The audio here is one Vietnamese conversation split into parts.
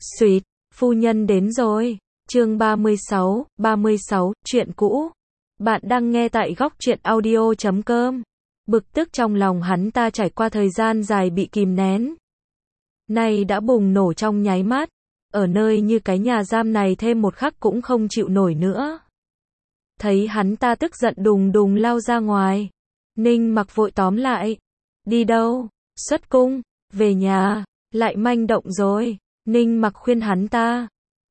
Xuyệt, phu nhân đến rồi. Chương 36, chuyện cũ. Bạn đang nghe tại góc truyện audio.com. Bực tức trong lòng hắn ta trải qua thời gian dài bị kìm nén, nay đã bùng nổ trong nháy mắt. Ở nơi như cái nhà giam này thêm một khắc cũng không chịu nổi nữa. Thấy hắn ta tức giận đùng đùng lao ra ngoài, Ninh Mặc vội tóm lại. Đi đâu? Xuất cung, về nhà. Lại manh động rồi. Ninh Mặc khuyên hắn ta.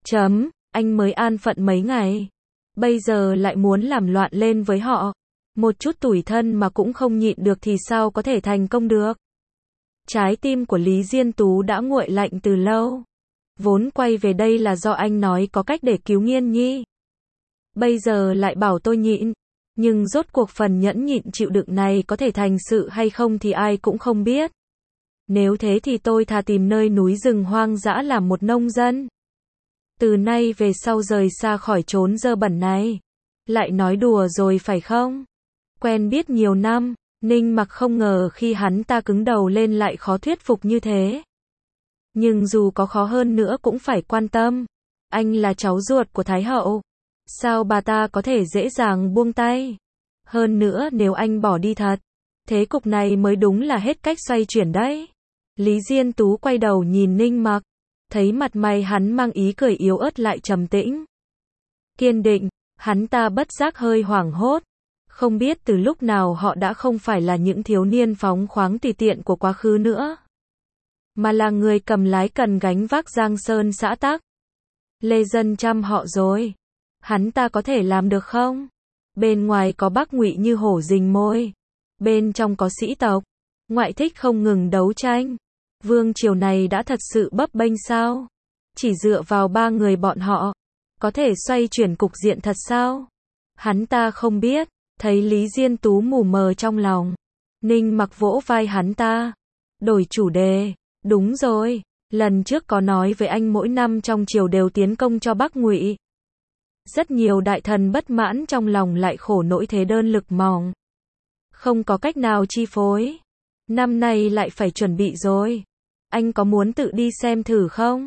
Anh mới an phận mấy ngày, bây giờ lại muốn làm loạn lên với họ. Một chút tủi thân mà cũng không nhịn được thì sao có thể thành công được. Trái tim của Lý Diên Tú đã nguội lạnh từ lâu. Vốn quay về đây là do anh nói có cách để cứu Nghiên Nhi. Bây giờ lại bảo tôi nhịn. Nhưng rốt cuộc phần nhẫn nhịn chịu đựng này có thể thành sự hay không thì ai cũng không biết. Nếu thế thì tôi thà tìm nơi núi rừng hoang dã làm một nông dân. Từ nay về sau rời xa khỏi chốn dơ bẩn này. Lại nói đùa rồi phải không? Quen biết nhiều năm, Ninh Mặc không ngờ khi hắn ta cứng đầu lên lại khó thuyết phục như thế. Nhưng dù có khó hơn nữa cũng phải quan tâm. Anh là cháu ruột của Thái hậu. Sao bà ta có thể dễ dàng buông tay? Hơn nữa nếu anh bỏ đi thật, thế cục này mới đúng là hết cách xoay chuyển đấy. Lý Diên Tú quay đầu nhìn Ninh Mặc. Thấy mặt mày hắn mang ý cười yếu ớt lại trầm tĩnh, kiên định, hắn ta bất giác hơi hoảng hốt. Không biết từ lúc nào họ đã không phải là những thiếu niên phóng khoáng tùy tiện của quá khứ nữa, mà là người cầm lái cần gánh vác giang sơn xã tắc, lê dân trăm họ rồi. Hắn ta có thể làm được không? Bên ngoài có Bắc Ngụy như hổ rình mồi, bên trong có sĩ tộc, ngoại thích không ngừng đấu tranh. Vương triều này đã thật sự bấp bênh sao? Chỉ dựa vào ba người bọn họ, có thể xoay chuyển cục diện thật sao? Hắn ta không biết. Thấy Lý Diên Tú mù mờ trong lòng, Ninh Mặc vỗ vai hắn ta. Đổi chủ đề. Đúng rồi, lần trước có nói với anh mỗi năm trong triều đều tiến công cho Bắc Ngụy. Rất nhiều đại thần bất mãn trong lòng lại khổ nỗi thế đơn lực mỏng, không có cách nào chi phối. Năm nay lại phải chuẩn bị rồi. Anh có muốn tự đi xem thử không?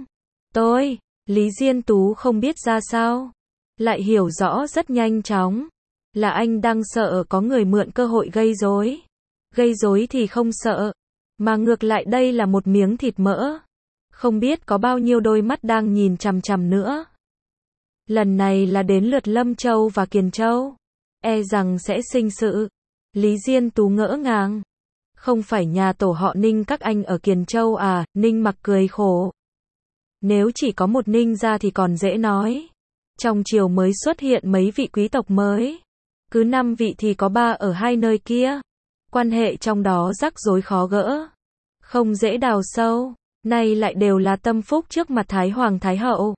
Lý Diên Tú không biết ra sao, lại hiểu rõ rất nhanh chóng. Là anh đang sợ có người mượn cơ hội gây rối. Gây rối thì không sợ, mà ngược lại đây là một miếng thịt mỡ. Không biết có bao nhiêu đôi mắt đang nhìn chằm chằm nữa. Lần này là đến lượt Lâm Châu và Kiền Châu. E rằng sẽ sinh sự. Lý Diên Tú ngỡ ngàng. Không phải nhà tổ họ Ninh các anh ở Kiền Châu à? Ninh Mặc cười khổ. Nếu chỉ có một Ninh gia thì còn dễ nói. Trong triều mới xuất hiện mấy vị quý tộc mới. Cứ 5 vị thì có 3 ở hai nơi kia. Quan hệ trong đó rắc rối khó gỡ, không dễ đào sâu. Nay lại đều là tâm phúc trước mặt Thái Hoàng Thái Hậu.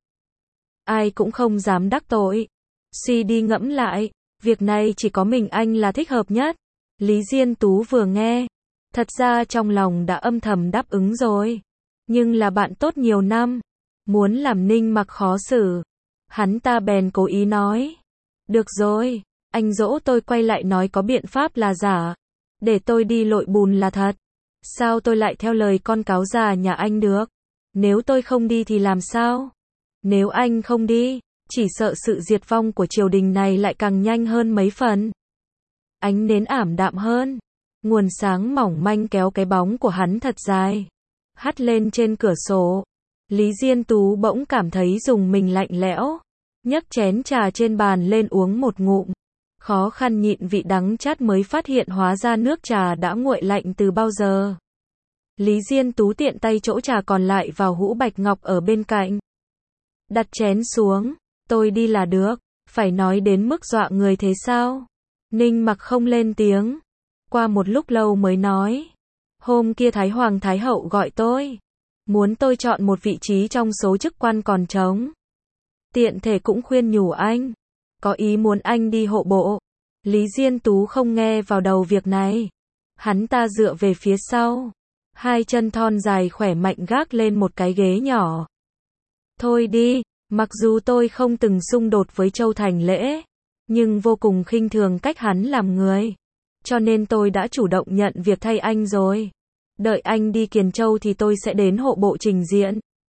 Ai cũng không dám đắc tội. Suy đi ngẫm lại, việc này chỉ có mình anh là thích hợp nhất. Lý Diên Tú vừa nghe, thật ra trong lòng đã âm thầm đáp ứng rồi. Nhưng là bạn tốt nhiều năm, muốn làm Ninh Mặc khó xử. Hắn ta bèn cố ý nói. Được rồi, anh dỗ tôi quay lại nói có biện pháp là giả, để tôi đi lội bùn là thật. Sao tôi lại theo lời con cáo già nhà anh được? Nếu tôi không đi thì làm sao? Nếu anh không đi, chỉ sợ sự diệt vong của triều đình này lại càng nhanh hơn mấy phần. Ánh nến ảm đạm hơn, nguồn sáng mỏng manh kéo cái bóng của hắn thật dài, hắt lên trên cửa sổ. Lý Diên Tú bỗng cảm thấy rùng mình lạnh lẽo, nhấc chén trà trên bàn lên uống một ngụm. Khó khăn nhịn vị đắng chát mới phát hiện hóa ra nước trà đã nguội lạnh từ bao giờ. Lý Diên Tú tiện tay chỗ trà còn lại vào hũ bạch ngọc ở bên cạnh. Đặt chén xuống. Tôi đi là được. Phải nói đến mức dọa người thế sao? Ninh Mặc không lên tiếng. Qua một lúc lâu mới nói. Hôm kia Thái Hoàng Thái Hậu gọi tôi, muốn tôi chọn một vị trí trong số chức quan còn trống. Tiện thể cũng khuyên nhủ anh, có ý muốn anh đi hộ bộ. Lý Diên Tú không nghe vào đầu việc này. Hắn ta dựa về phía sau, hai chân thon dài khỏe mạnh gác lên một cái ghế nhỏ. Thôi đi, mặc dù tôi không từng xung đột với Châu Thành Lễ, nhưng vô cùng khinh thường cách hắn làm người. Cho nên tôi đã chủ động nhận việc thay anh rồi. Đợi anh đi Kiền Châu thì tôi sẽ đến hộ bộ trình diện.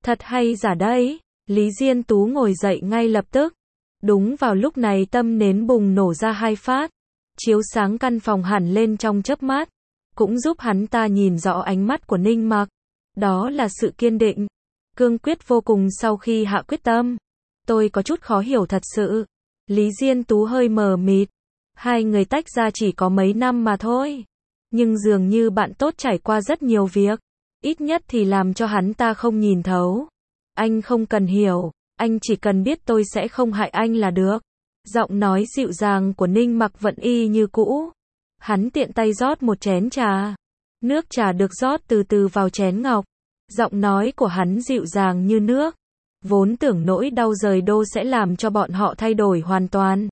Thật hay giả đấy. Lý Diên Tú ngồi dậy ngay lập tức. Đúng vào lúc này tâm nến bùng nổ ra 2 phát, chiếu sáng căn phòng hẳn lên trong chớp mắt, cũng giúp hắn ta nhìn rõ ánh mắt của Ninh Mặc. Đó là sự kiên định, cương quyết vô cùng sau khi hạ quyết tâm. Tôi có chút khó hiểu thật sự. Lý Diên Tú hơi mờ mịt. Hai người tách ra chỉ có mấy năm mà thôi. Nhưng dường như bạn tốt trải qua rất nhiều việc. Ít nhất thì làm cho hắn ta không nhìn thấu. Anh không cần hiểu, anh chỉ cần biết tôi sẽ không hại anh là được. Giọng nói dịu dàng của Ninh Mặc vẫn y như cũ. Hắn tiện tay rót một chén trà. Nước trà được rót từ từ vào chén ngọc. Giọng nói của hắn dịu dàng như nước. Vốn tưởng nỗi đau rời đô sẽ làm cho bọn họ thay đổi hoàn toàn.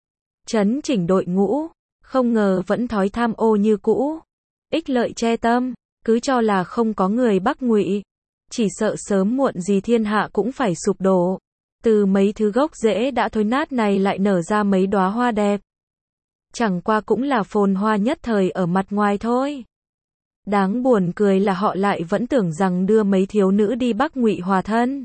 Chấn chỉnh đội ngũ, không ngờ vẫn thói tham ô như cũ. Ích lợi che tâm, cứ cho là không có người Bắc Ngụy, chỉ sợ sớm muộn gì thiên hạ cũng phải sụp đổ. Từ mấy thứ gốc rễ đã thối nát này lại nở ra mấy đóa hoa đẹp. Chẳng qua cũng là phồn hoa nhất thời ở mặt ngoài thôi. Đáng buồn cười là họ lại vẫn tưởng rằng đưa mấy thiếu nữ đi Bắc Ngụy hòa thân,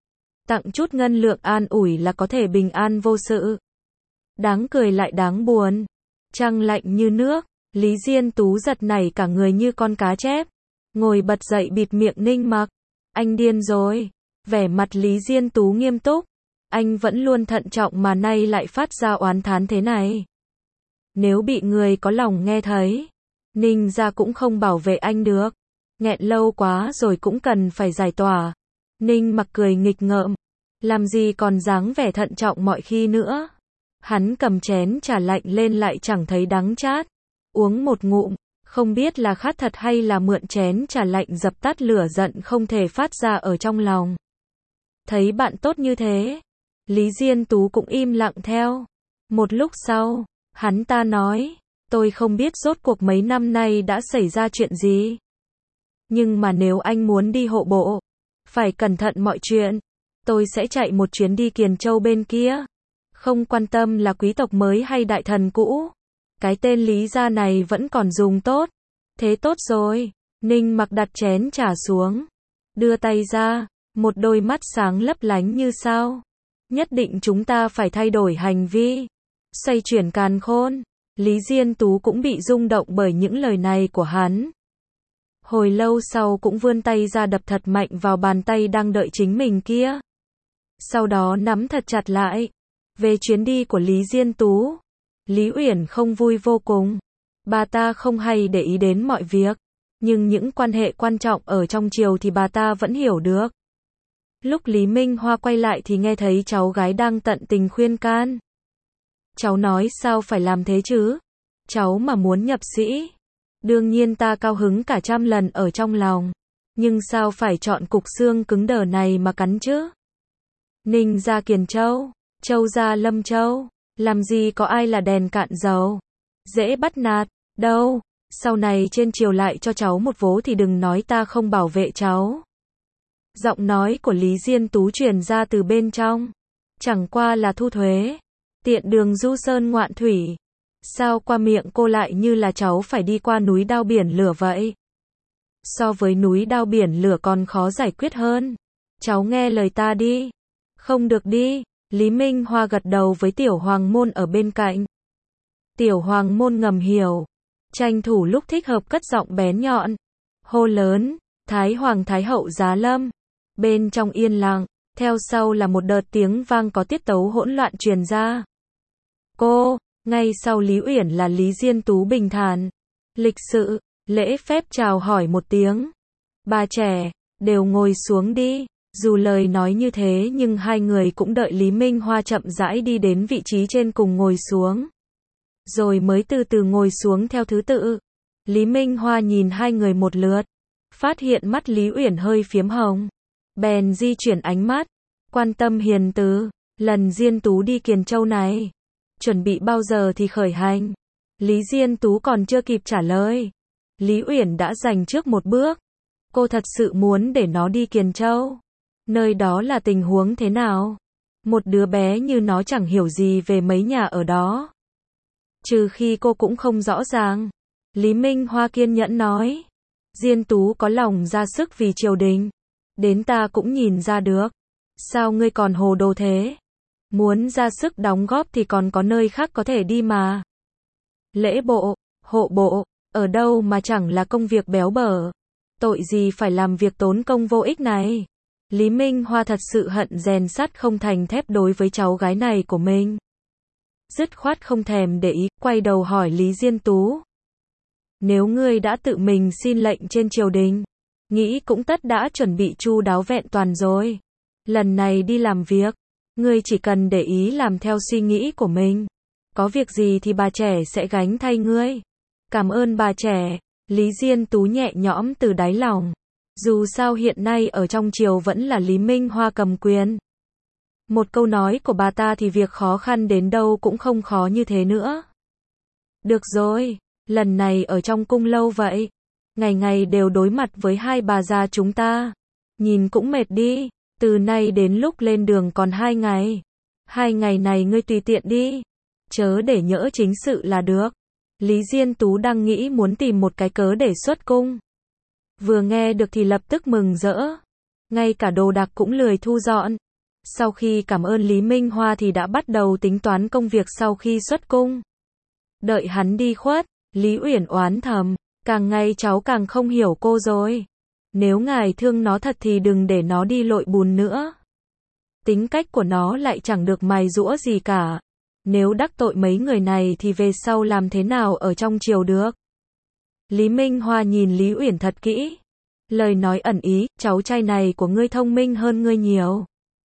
tặng chút ngân lượng an ủi là có thể bình an vô sự. Đáng cười lại đáng buồn. Trăng lạnh như nước, Lý Diên Tú giật nảy cả người như con cá chép. Ngồi bật dậy bịt miệng Ninh Mặc. Anh điên rồi. Vẻ mặt Lý Diên Tú nghiêm túc. Anh vẫn luôn thận trọng mà nay lại phát ra oán thán thế này. Nếu bị người có lòng nghe thấy, Ninh gia cũng không bảo vệ anh được. Nghẹn lâu quá rồi cũng cần phải giải tỏa. Ninh Mặc cười nghịch ngợm. Làm gì còn dáng vẻ thận trọng mọi khi nữa. Hắn cầm chén trà lạnh lên lại chẳng thấy đắng chát. Uống một ngụm, không biết là khát thật hay là mượn chén trà lạnh dập tắt lửa giận không thể phát ra ở trong lòng. Thấy bạn tốt như thế, Lý Diên Tú cũng im lặng theo. Một lúc sau, hắn ta nói, tôi không biết rốt cuộc mấy năm nay đã xảy ra chuyện gì. Nhưng mà nếu anh muốn đi hộ bộ, phải cẩn thận mọi chuyện. Tôi sẽ chạy một chuyến đi Kiền Châu bên kia. Không quan tâm là quý tộc mới hay đại thần cũ. Cái tên Lý gia này vẫn còn dùng tốt. Thế tốt rồi. Ninh Mặc đặt chén trà xuống. Đưa tay ra. Một đôi mắt sáng lấp lánh như sao. Nhất định chúng ta phải thay đổi hành vi. Xoay chuyển càn khôn. Lý Diên Tú cũng bị rung động bởi những lời này của hắn. Hồi lâu sau cũng vươn tay ra đập thật mạnh vào bàn tay đang đợi chính mình kia. Sau đó nắm thật chặt lại. Về chuyến đi của Lý Diên Tú, Lý Uyển không vui vô cùng. Bà ta không hay để ý đến mọi việc, nhưng những quan hệ quan trọng ở trong triều thì bà ta vẫn hiểu được. Lúc Lý Minh Hoa quay lại thì nghe thấy cháu gái đang tận tình khuyên can. Cháu nói sao phải làm thế chứ? Cháu mà muốn nhập sĩ, đương nhiên ta cao hứng cả trăm lần ở trong lòng. Nhưng sao phải chọn cục xương cứng đờ này mà cắn chứ? Ninh gia Kiền Châu, Châu gia Lâm Châu, làm gì có ai là đèn cạn dầu, dễ bắt nạt, đâu, sau này trên triều lại cho cháu một vố thì đừng nói ta không bảo vệ cháu. Giọng nói của Lý Diên Tú truyền ra từ bên trong, chẳng qua là thu thuế, tiện đường du sơn ngoạn thủy, sao qua miệng cô lại như là cháu phải đi qua núi đao biển lửa vậy? So với núi đao biển lửa còn khó giải quyết hơn, cháu nghe lời ta đi. Không được đi. Lý Minh Hoa gật đầu với Tiểu Hoàng Môn ở bên cạnh. Tiểu Hoàng Môn ngầm hiểu, tranh thủ lúc thích hợp cất giọng bén nhọn, hô lớn, Thái Hoàng Thái Hậu giá lâm. Bên trong yên lặng, theo sau là một đợt tiếng vang có tiết tấu hỗn loạn truyền ra. Cô, ngay sau Lý Uyển là Lý Diên Tú bình thản, lịch sự, lễ phép chào hỏi một tiếng. Bà trẻ, đều ngồi xuống đi. Dù lời nói như thế nhưng hai người cũng đợi Lý Minh Hoa chậm rãi đi đến vị trí trên cùng ngồi xuống. Rồi mới từ từ ngồi xuống theo thứ tự. Lý Minh Hoa nhìn hai người một lượt. Phát hiện mắt Lý Uyển hơi phiếm hồng. Bèn di chuyển ánh mắt. Quan tâm hiền từ. Lần Diên Tú đi Kiền Châu này, chuẩn bị bao giờ thì khởi hành? Lý Diên Tú còn chưa kịp trả lời. Lý Uyển đã giành trước một bước. Cô thật sự muốn để nó đi Kiền Châu. Nơi đó là tình huống thế nào? Một đứa bé như nó chẳng hiểu gì về mấy nhà ở đó. Trừ khi cô cũng không rõ ràng. Lý Minh Hoa kiên nhẫn nói. Diên Tú có lòng ra sức vì triều đình. Đến ta cũng nhìn ra được. Sao ngươi còn hồ đồ thế? Muốn ra sức đóng góp thì còn có nơi khác có thể đi mà. Lễ bộ, hộ bộ, ở đâu mà chẳng là công việc béo bở. Tội gì phải làm việc tốn công vô ích này. Lý Minh Hoa thật sự hận rèn sắt không thành thép đối với cháu gái này của mình. Dứt khoát không thèm để ý, quay đầu hỏi Lý Diên Tú. Nếu ngươi đã tự mình xin lệnh trên triều đình, nghĩ cũng tất đã chuẩn bị chu đáo vẹn toàn rồi. Lần này đi làm việc, ngươi chỉ cần để ý làm theo suy nghĩ của mình. Có việc gì thì bà trẻ sẽ gánh thay ngươi. Cảm ơn bà trẻ. Lý Diên Tú nhẹ nhõm từ đáy lòng. Dù sao hiện nay ở trong triều vẫn là Lý Minh Hoa cầm quyền. Một câu nói của bà ta thì việc khó khăn đến đâu cũng không khó như thế nữa. Được rồi, lần này ở trong cung lâu vậy. Ngày ngày đều đối mặt với hai bà già chúng ta. Nhìn cũng mệt đi. Từ nay đến lúc lên đường còn 2 ngày. 2 ngày này ngươi tùy tiện đi. Chớ để nhỡ chính sự là được. Lý Diên Tú đang nghĩ muốn tìm một cái cớ để xuất cung. Vừa nghe được thì lập tức mừng rỡ. Ngay cả đồ đạc cũng lười thu dọn. Sau khi cảm ơn Lý Minh Hoa thì đã bắt đầu tính toán công việc sau khi xuất cung. Đợi hắn đi khuất, Lý Uyển oán thầm, càng ngày cháu càng không hiểu cô rồi. Nếu ngài thương nó thật thì đừng để nó đi lội bùn nữa. Tính cách của nó lại chẳng được mài giũa gì cả. Nếu đắc tội mấy người này thì về sau làm thế nào ở trong triều được. Lý Minh Hoa nhìn Lý Uyển thật kỹ. Lời nói ẩn ý, cháu trai này của ngươi thông minh hơn ngươi nhiều.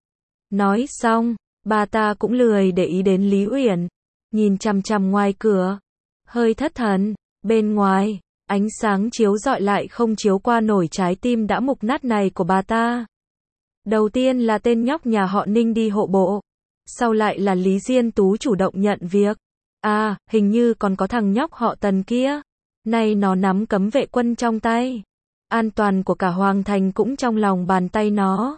Nói xong, bà ta cũng lười để ý đến Lý Uyển. Nhìn chằm chằm ngoài cửa. Hơi thất thần, bên ngoài, ánh sáng chiếu rọi lại không chiếu qua nổi trái tim đã mục nát này của bà ta. Đầu tiên là tên nhóc nhà họ Ninh đi hộ bộ. Sau lại là Lý Diên Tú chủ động nhận việc. À, hình như còn có thằng nhóc họ Tần kia. Nay nó nắm cấm vệ quân trong tay. An toàn của cả Hoàng Thành cũng trong lòng bàn tay nó.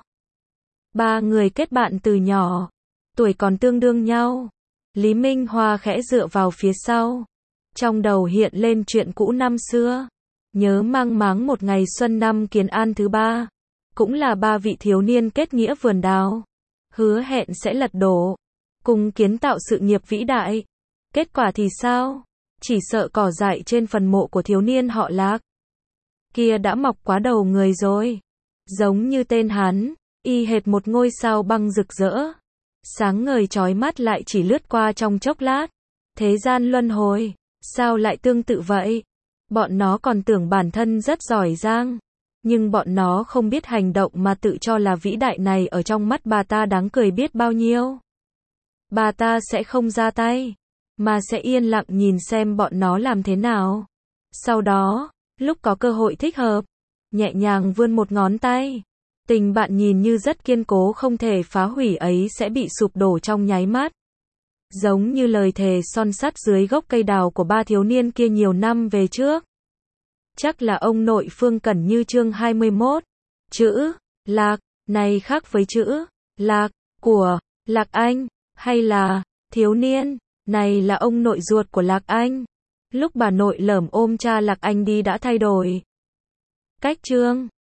3 người kết bạn từ nhỏ. Tuổi còn tương đương nhau. Lý Minh Hoa khẽ dựa vào phía sau. Trong đầu hiện lên chuyện cũ năm xưa. Nhớ mang máng một ngày xuân năm Kiến An thứ 3. Cũng là 3 vị thiếu niên kết nghĩa vườn đào. Hứa hẹn sẽ lật đổ. Cùng kiến tạo sự nghiệp vĩ đại. Kết quả thì sao? Chỉ sợ cỏ dại trên phần mộ của thiếu niên họ Lạc kia đã mọc quá đầu người rồi. Giống như tên hắn, y hệt một ngôi sao băng rực rỡ. Sáng ngời chói mắt lại chỉ lướt qua trong chốc lát. Thế gian luân hồi, sao lại tương tự vậy? Bọn nó còn tưởng bản thân rất giỏi giang. Nhưng bọn nó không biết hành động mà tự cho là vĩ đại này ở trong mắt bà ta đáng cười biết bao nhiêu. Bà ta sẽ không ra tay, mà sẽ yên lặng nhìn xem bọn nó làm thế nào. Sau đó, lúc có cơ hội thích hợp, nhẹ nhàng vươn một ngón tay. Tình bạn nhìn như rất kiên cố không thể phá hủy ấy sẽ bị sụp đổ trong nháy mắt. Giống như lời thề son sắt dưới gốc cây đào của 3 thiếu niên kia nhiều năm về trước. Chắc là ông nội Phương Cẩn Như chương 21. Chữ Lạc này khác với chữ Lạc của Lạc Anh, hay là thiếu niên này là ông nội ruột của Lạc Anh. Lúc bà nội lởm ôm cha Lạc Anh đi đã thay đổi cách chương.